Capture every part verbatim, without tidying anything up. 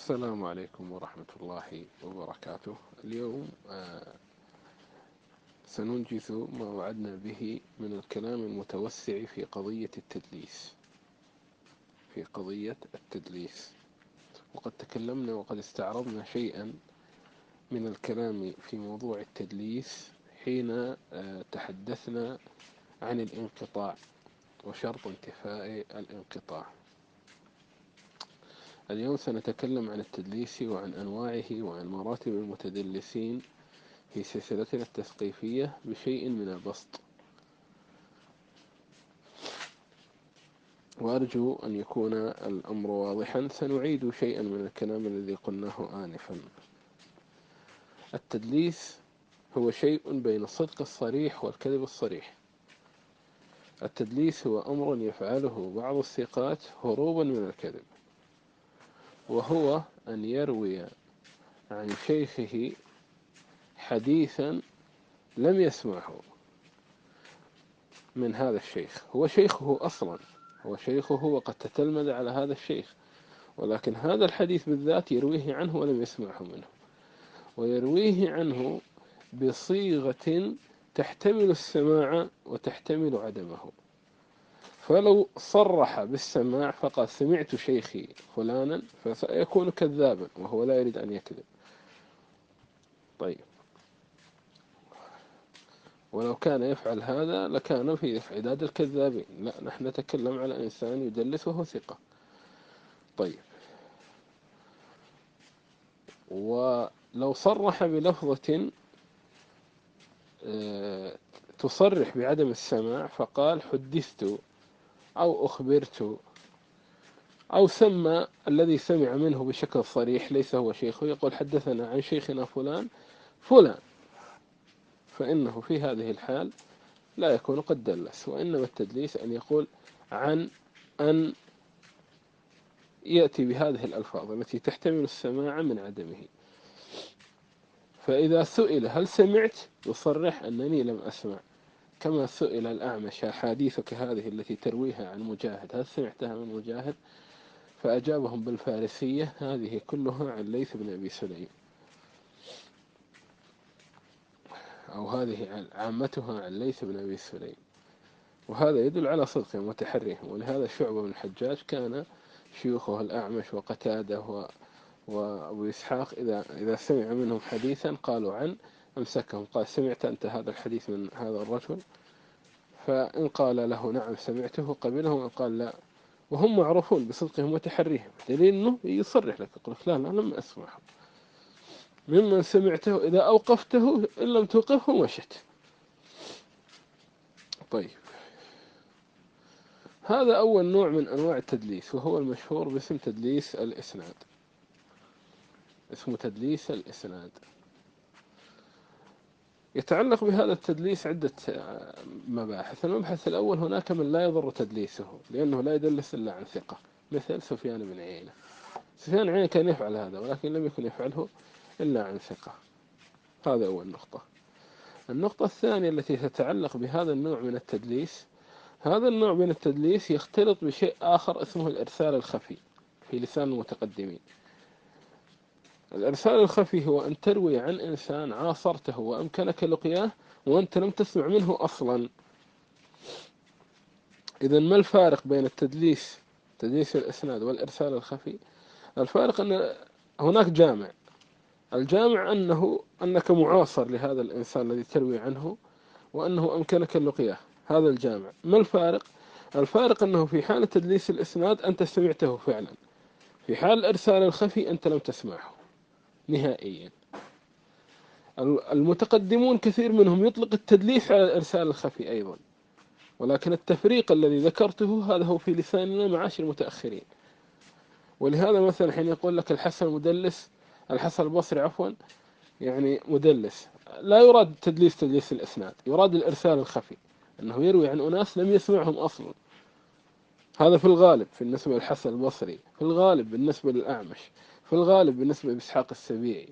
السلام عليكم ورحمة الله وبركاته. اليوم آه، سننجز ما وعدنا به من الكلام المتوسع في قضية التدليس في قضية التدليس وقد تكلمنا وقد استعرضنا شيئا من الكلام في موضوع التدليس حين آه، تحدثنا عن الانقطاع وشرط انتفاء الانقطاع. اليوم سنتكلم عن التدليس وعن أنواعه وعن مراتب المتدلسين في سلسلتنا التثقيفية بشيء من البسط، وأرجو أن يكون الأمر واضحا. سنعيد شيئا من الكلام الذي قلناه آنفا. التدليس هو شيء بين الصدق الصريح والكذب الصريح. التدليس هو أمر يفعله بعض الثقات هروبا من الكذب، وهو أن يروي عن شيخه حديثا لم يسمعه من هذا الشيخ. هو شيخه أصلا، هو شيخه وقد تتلمذ على هذا الشيخ، ولكن هذا الحديث بالذات يرويه عنه ولم يسمعه منه، ويرويه عنه بصيغة تحتمل السماع وتحتمل عدمه. فلو صرح بالسماع فقال سمعت شيخي فلانا فسيكون كذابا وهو لا يريد أن يكذب. طيب، ولو كان يفعل هذا لكان في عداد الكذابين. لا، نحن نتكلم على إنسان يدلس وهو ثقة. طيب، ولو صرح بلفظة تصرح بعدم السماع فقال حدثت أو أخبرت، أو سمى الذي سمع منه بشكل صريح ليس هو شيخه، يقول حدثنا عن شيخنا فلان فلان، فإنه في هذه الحال لا يكون قد دلس. وإنما التدليس أن يقول عن أن يأتي بهذه الألفاظ التي تحتمل السماع من عدمه. فإذا سئل هل سمعت يصرح أنني لم أسمع، كما سئل الأعمش أحاديثك هذه التي ترويها عن مجاهد هل سمعتها من مجاهد؟ فأجابهم بالفارسية هذه كلها عن ليث بن أبي سليم، أو هذه عامتها عن ليث بن أبي سليم. وهذا يدل على صدقهم وتحريهم. ولهذا شعبة بن الحجاج كان شيوخه الأعمش وقتادة وأبو إسحاق إذا إذا سمع منهم حديثا قالوا عن أمسكهم، قال سمعت أنت هذا الحديث من هذا الرجل؟ فإن قال له نعم سمعته قبله، وإن قال لا، وهم معروفون بصدقهم وتحريهم، دليل أنه يصرح لك يقول لا لا لم أسمعه. ممن سمعته إذا أوقفته إن لم توقفه مشت. طيب، هذا أول نوع من أنواع التدليس، وهو المشهور باسم تدليس الإسناد. اسمه تدليس الإسناد. يتعلق بهذا التدليس عدة مباحث. المبحث الأول، هناك من لا يضر تدليسه لأنه لا يدلس إلا عن ثقة، مثل سفيان بن عيينة. سفيان عيينة كان يفعل هذا ولكن لم يكن يفعله إلا عن ثقة. هذا أول نقطة. النقطة الثانية التي تتعلق بهذا النوع من التدليس، هذا النوع من التدليس يختلط بشيء آخر اسمه الإرسال الخفي في لسان المتقدمين. الإرسال الخفي هو أن تروي عن إنسان عاصرته وأمكنك لقياه وأنت لم تسمع منه أصلا. إذن ما الفارق بين التدليس تدليس الإسناد والإرسال الخفي؟ الفارق أن هناك جامع. الجامع أنه أنك معاصر لهذا الإنسان الذي تروي عنه وأنه أمكنك لقياه، هذا الجامع. ما الفارق؟ الفارق أنه في حالة تدليس الإسناد أنت سمعته فعلا، في حال الإرسال الخفي أنت لم تسمعه نهائيا. المتقدمون كثير منهم يطلق التدليس على الإرسال الخفي أيضا، ولكن التفريق الذي ذكرته هذا هو في لساننا معاشر المتأخرين. ولهذا مثلا حين يقول لك الحسن مدلس، الحسن البصري عفوا، يعني مدلس، لا يراد تدليس تدليس الإسناد، يراد الإرسال الخفي، أنه يروي عن أناس لم يسمعهم أصلا. هذا في الغالب في بالنسبة للحسن البصري، في الغالب بالنسبة للأعمش، في الغالب بالنسبة لإسحاق السبيعي.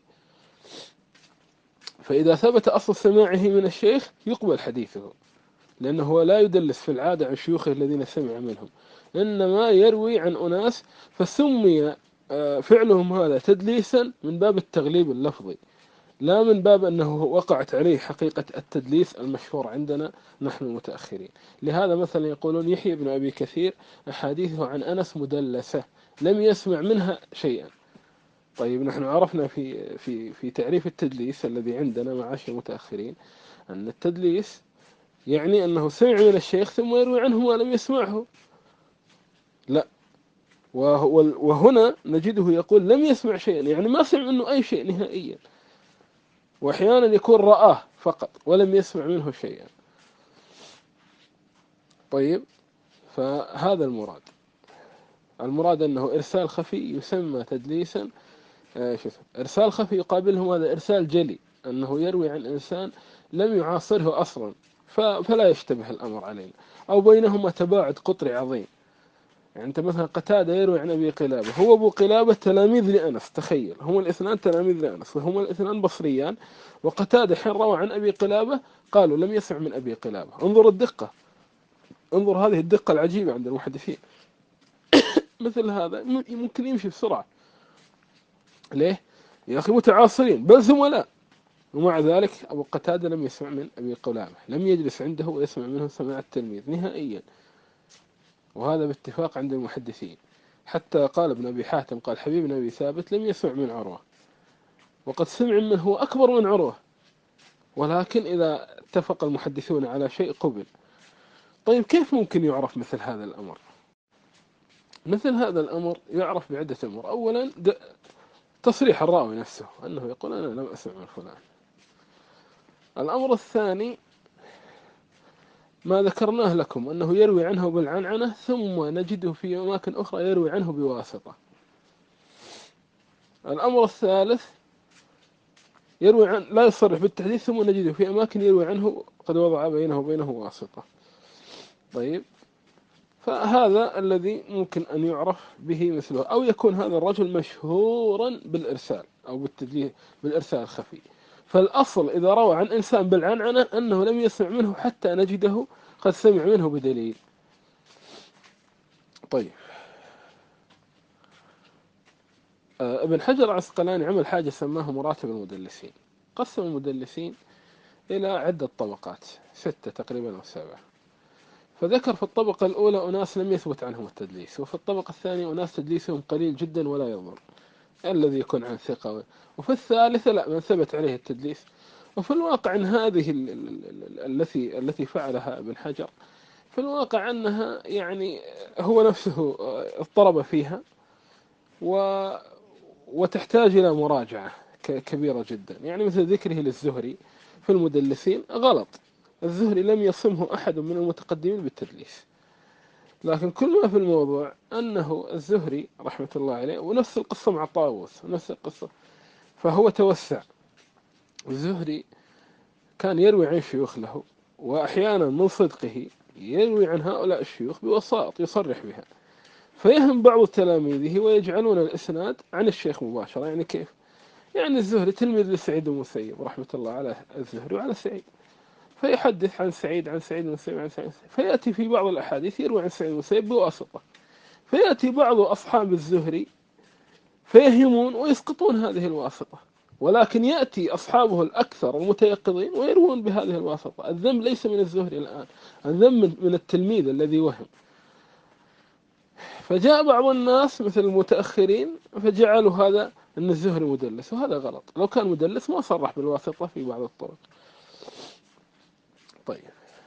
فإذا ثبت أصل سماعه من الشيخ يقبل حديثه، لأنه هو لا يدلس في العادة عن شيوخه الذين سمع منهم، إنما يروي عن أناس. فسمي فعلهم هذا تدليسا من باب التغليب اللفظي، لا من باب أنه وقعت عليه حقيقة التدليس المشهور عندنا نحن المتأخرين. لهذا مثلا يقولون يحيى بن أبي كثير أحاديثه عن أنس مدلسة، لم يسمع منها شيئا. طيب نحن عرفنا في في في تعريف التدليس الذي عندنا معاشر المتأخرين أن التدليس يعني أنه سمع من الشيخ ثم يروي عنه ما لم يسمعه. لا، وهنا نجده يقول لم يسمع شيئا، يعني ما سمع منه أي شيء نهائيا، وأحيانا يكون رآه فقط ولم يسمع منه شيئا. طيب، فهذا المراد. المراد أنه إرسال خفي يسمى تدليسا. آه شوف، إرسال خفي يقابله هذا إرسال جلي، أنه يروي عن إنسان لم يعاصره أصلا فلا يشتبه الأمر علينا، أو بينهما تباعد قطري عظيم. يعني أنت مثلا قتادة يروي عن أبي قلابة، هو أبو قلابة تلاميذ لأنس، تخيل، هما الاثنان تلاميذ لأنس وهما الاثنان بصريان، وقتادة حين روى عن أبي قلابة قالوا لم يسمع من أبي قلابة. انظر الدقة، انظر هذه الدقة العجيبة عند المحدثين. مثل هذا ممكن يمشي بسرعة، ليه؟ يا أخي متعاصرين بل زملاء، ومع ذلك أبو قتادة لم يسمع من أبي قلابة، لم يجلس عنده ويسمع منه سماع التلميذ نهائيا، وهذا باتفاق عند المحدثين. حتى قال ابن أبي حاتم قال حبيب بن أبي ثابت لم يسمع من عروة، وقد سمع من هو أكبر من عروة، ولكن إذا اتفق المحدثون على شيء قبل. طيب كيف ممكن يعرف مثل هذا الأمر؟ مثل هذا الأمر يعرف بعدة أمور. أولا تصريح الراوي نفسه أنه يقول أنا لم أسمع من فلان. الأمر الثاني ما ذكرناه لكم أنه يروي عنه بالعنعنة، ثم نجده في أماكن أخرى يروي عنه بواسطة. الأمر الثالث يروي عن لا يصرح بالتحديث، ثم نجده في أماكن يروي عنه قد وضع بينه وبينه واسطة. طيب، فهذا الذي ممكن أن يعرف به مثله. أو يكون هذا الرجل مشهورا بالإرسال أو بالتدليس بالإرسال الخفي. فالأصل إذا روى عن إنسان بالعنعنة أنه لم يسمع منه حتى نجده قد سمع منه بدليل. طيب، ابن حجر العسقلاني عمل حاجة سماها مراتب المدلسين. قسم المدلسين إلى عدة طبقات، ستة تقريبا أو سبعة. فذكر في الطبقة الأولى أناس لم يثبت عنهم التدليس، وفي الطبقة الثانية أناس تدليسهم قليل جدا ولا يضر، الذي يكون عن ثقة. وفي الثالثة لا، من ثبت عليه التدليس. وفي الواقع أن هذه التي التي فعلها ابن حجر في الواقع أنها يعني هو نفسه اضطرب فيها، و وتحتاج إلى مراجعة كبيرة جدا. يعني مثل ذكره للزهري في المدلسين غلط، الزهري لم يصمه أحد من المتقدمين بالتدليس، لكن كل ما في الموضوع أنه الزهري رحمة الله عليه، ونفس القصة مع طاووس ونفس القصة، فهو توسع. الزهري كان يروي عن شيوخ له، وأحيانا من صدقه يروي عن هؤلاء الشيوخ بوسائط يصرح بها، فيهم بعض تلاميذه ويجعلون الإسناد عن الشيخ مباشرة. يعني كيف؟ يعني الزهري تلميذ لسعيد المسيب رحمة الله على الزهري وعلى سعيد، فيحدث عن سعيد عن سعيد المسيب عن سعيد، فيأتي في بعض الأحاديث يروي عن سعيد المسيب بواسطة، فيأتي بعض أصحاب الزهري فيهمون ويسقطون هذه الواسطة، ولكن يأتي أصحابه الأكثر المتيقظين ويروون بهذه الواسطة. الذنب ليس من الزهري الآن، الذنب من التلميذ الذي وهم. فجاء بعض الناس مثل المتأخرين فجعلوا هذا أن الزهري مدلس، وهذا غلط. لو كان مدلس ما صرح بالواسطة في بعض الطرق. طيب،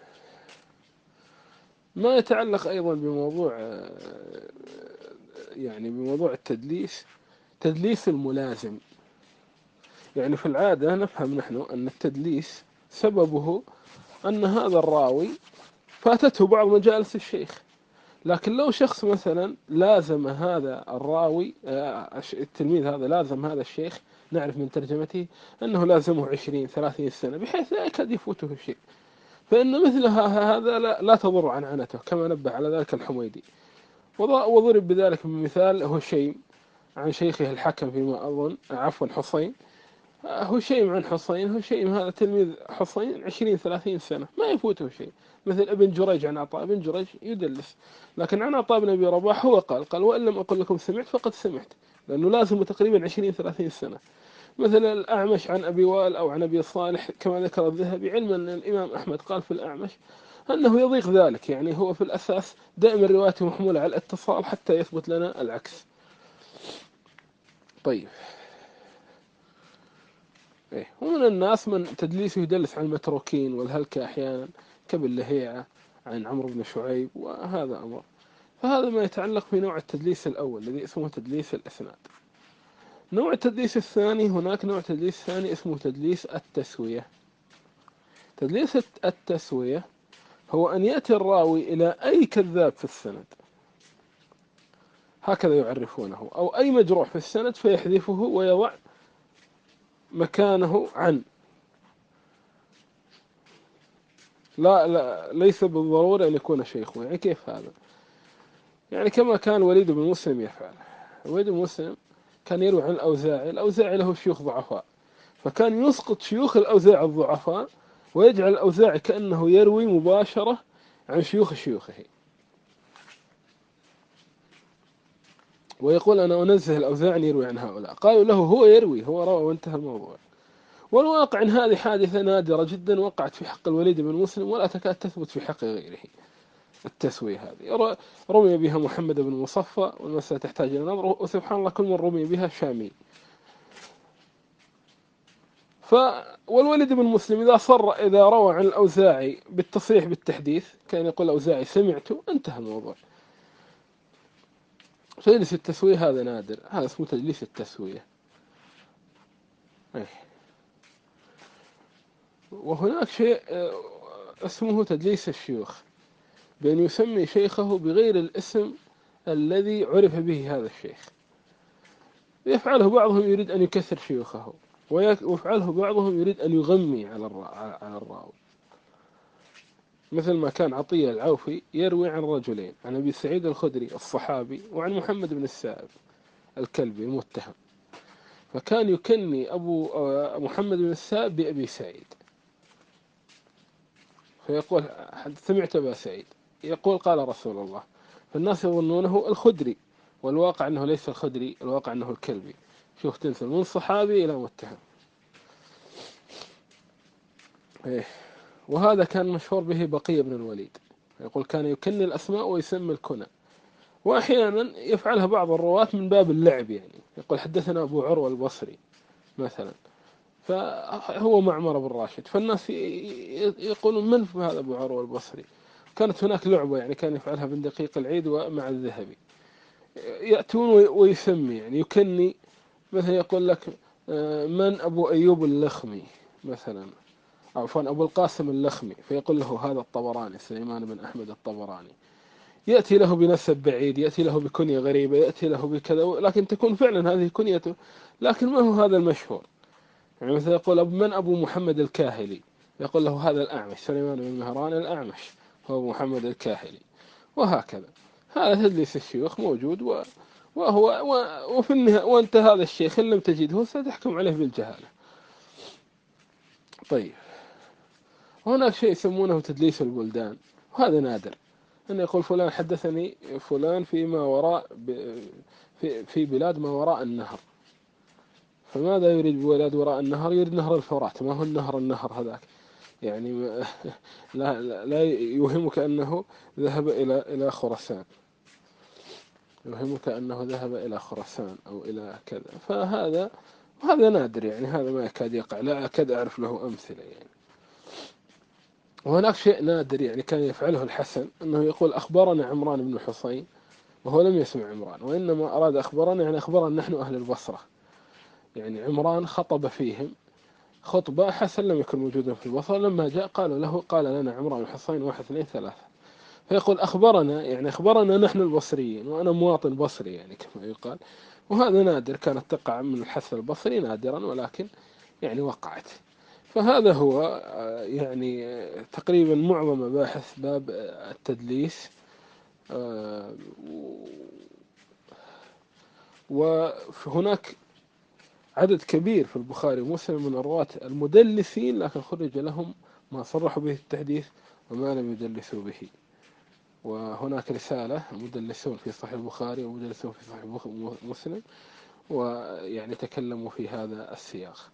ما يتعلق أيضا بموضوع يعني بموضوع التدليس، تدليس الملازم. يعني في العادة نفهم نحن أن التدليس سببه أن هذا الراوي فاتته بعض مجالس الشيخ، لكن لو شخص مثلا لازم هذا الراوي التلميذ هذا لازم هذا الشيخ، نعرف من ترجمته أنه لازمه عشرين ثلاثين سنة بحيث لا يكاد يفوته شيء، فإن مثل هذا لا, لا تضر عنعنته، كما نبه على ذلك الحميدي. وضرب بذلك بمثال هشيم عن شيخه الحكم فيما أظن، عفوا حصين، هشيم عن حصين، هشيم هذا تلميذ حصين عشرين ثلاثين سنة ما يفوته شيء. مثل ابن جريج عن عطاء، ابن جريج يدلس، لكن عن عطاء بن أبي رباح هو قال قال وإن لم أقل لكم سمعت فقد سمعت، لأنه لازم تقريبا عشرين ثلاثين سنة. مثل الأعمش عن أبي وائل أو عن أبي صالح كما ذكر الذهبي، علما أن الإمام أحمد قال في الأعمش أنه يضيق ذلك، يعني هو في الأساس دائما روايته محمولة على الاتصال حتى يثبت لنا العكس. طيب إيه، ومن الناس من تدليسه يدلس عن المتروكين والهلكة أحيانا كابن لهيعة عن عمرو بن شعيب، وهذا أمر. فهذا ما يتعلق بنوع التدليس الأول الذي اسمه تدليس الإسناد. نوع التدليس الثاني، هناك نوع تدليس ثاني اسمه تدليس التسوية. تدليس التسوية هو أن يأتي الراوي إلى أي كذاب في السند، هكذا يعرفونه، أو أي مجروح في السند فيحذفه ويضع مكانه عن. لا, لا ليس بالضرورة أن يكون شيخه. يعني كيف هذا؟ يعني كما كان الوليد بن مسلم يفعل. الوليد بن مسلم كان يروي عن الأوزاعي، الأوزاعي له شيوخ ضعفاء، فكان يسقط شيوخ الأوزاعي الضعفاء ويجعل الأوزاعي كأنه يروي مباشرة عن شيوخ شيوخه، ويقول أنا أنزه الأوزاعي يروي عن هؤلاء. قالوا له هو يروي، هو روى، وانتهى الموضوع. والواقع أن هذه حادثة نادرة جدا وقعت في حق الوليد بن مسلم ولا تكاد تثبت في حق غيره. التسوية هذه رمي بها محمد بن مصفى، والمسألة تحتاج إلى نظر، وسبحان الله كل من رمي بها شامي. ف والوليد بن مسلم إذا صر إذا روى عن الأوزاعي بالتصريح بالتحديث، كان يقول الأوزاعي سمعته، انتهى الموضوع. تدليس التسوية هذا نادر، هذا اسمه تدليس التسوية. وهناك شيء اسمه تدليس الشيوخ، بأن يسمي شيخه بغير الاسم الذي عرف به هذا الشيخ. يفعله بعضهم يريد أن يكثر شيوخه، ويفعله بعضهم يريد أن يغمي على على الراوي، مثل ما كان عطية العوفي يروي عن رجلين، عن أبي سعيد الخدري الصحابي وعن محمد بن السائب الكلبي المتهم، فكان يكني أبو محمد بن السائب بأبي سعيد، فيقول سمعت أبا سعيد يقول قال رسول الله، فالناس يظنونه الخدري، والواقع أنه ليس الخدري، الواقع أنه الكلبي. شوف تنسل من صحابي إلى متهم. إيه. وهذا كان مشهور به بقية بن الوليد، يقول كان يكني الأسماء ويسمي الكنى، وأحيانا يفعلها بعض الرواة من باب اللعب، يعني يقول حدثنا أبو عروة البصري مثلا، فهو معمر بن راشد، فالناس يقولون من هذا أبو عروة البصري؟ كانت هناك لعبة يعني كان يفعلها ابن دقيق العيد ومع الذهبي، يأتون ويسمي يعني يكني، مثلا يقول لك من أبو أيوب اللخمي مثلا، عفوا أبو القاسم اللخمي، فيقول له هذا الطبراني سليمان بن أحمد الطبراني، يأتي له بنسب بعيد، يأتي له بكنية غريبة، يأتي له بكذا، لكن تكون فعلا هذه كنيته، لكن ما هو هذا المشهور. يعني مثلا يقول أبو من أبو محمد الكاهلي، يقول له هذا الأعمش سليمان بن مهران الأعمش هو أبو محمد الكاهلي، وهكذا. هذا تدليس الشيوخ موجود، و وهو و... وفي النهاية وأنت هذا الشيخ إن لم تجده ستحكم عليه بالجهالة. طيب هناك شيء يسمونه تدليس البلدان، وهذا نادر، أن يقول فلان حدثني فلان فيما وراء ب... في في بلاد ما وراء النهر، فماذا يريد ببلاد وراء النهر؟ يريد نهر الفرات، ما هو النهر النهر هذاك، يعني ما لا, لا, لا يوهمك أنه ذهب إلى إلى خراسان، يوهمك أنه ذهب إلى خراسان أو إلى كذا، فهذا هذا نادر، يعني هذا ما يكاد يقع، لا أكاد أعرف له أمثلة يعني. وهناك شيء نادر يعني كان يفعله الحسن، أنه يقول أخبرنا عمران بن الحصين وهو لم يسمع عمران، وإنما أراد أخبرنا يعني أخبرنا نحن أهل البصرة، يعني عمران خطب فيهم خطبة، حسن لم يكن موجودا في البصرة، لما جاء قالوا له قال لنا عمران بن الحصين واحد اثنين ثلاثة، فيقول أخبرنا يعني أخبرنا نحن البصريين وأنا مواطن بصري يعني كما يقال. وهذا نادر، كانت تقع من الحث البصري نادرا، ولكن يعني وقعت. فهذا هو يعني تقريبا معظم مباحث باب التدليس. وهناك عدد كبير في البخاري ومسلم من الرواة المدلسين، لكن خرج لهم ما صرحوا به التحديث وما لم يدلسوا به. وهناك رسالة مدلسون في صحيح البخاري ومدلسون في صحيح مسلم، ويعني تكلموا في هذا السياق.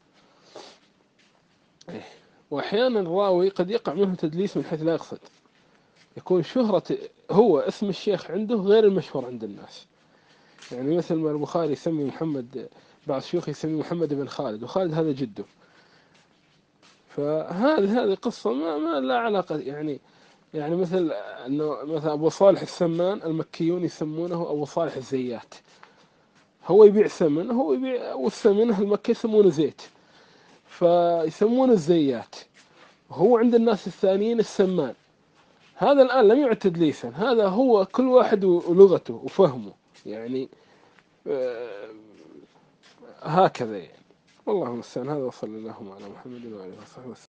وأحيانا الراوي قد يقع منه تدليس من حيث لا يقصد، يكون شهرة هو اسم الشيخ عنده غير المشهور عند الناس. يعني مثل ما البخاري يسمي محمد، بعض الشيوخ يسمي محمد بن خالد، وخالد هذا جده. فهذه هذه قصة ما, ما لا علاقة. يعني يعني مثل أنه مثلا أبو صالح السمان المكيون يسمونه أبو صالح الزيات، هو يبيع سمن، هو يبيع، والسمن المكي يسمونه زيت، فيسمونه الزيات، وهو عند الناس الثانيين السمان. هذا الآن لم يعد تدليسا، هذا هو كل واحد ولغته وفهمه يعني. آه، هكذا يعني. والله المستعان. هذا وصلى اللهم على محمد وعلى آله وصحبه وسلم.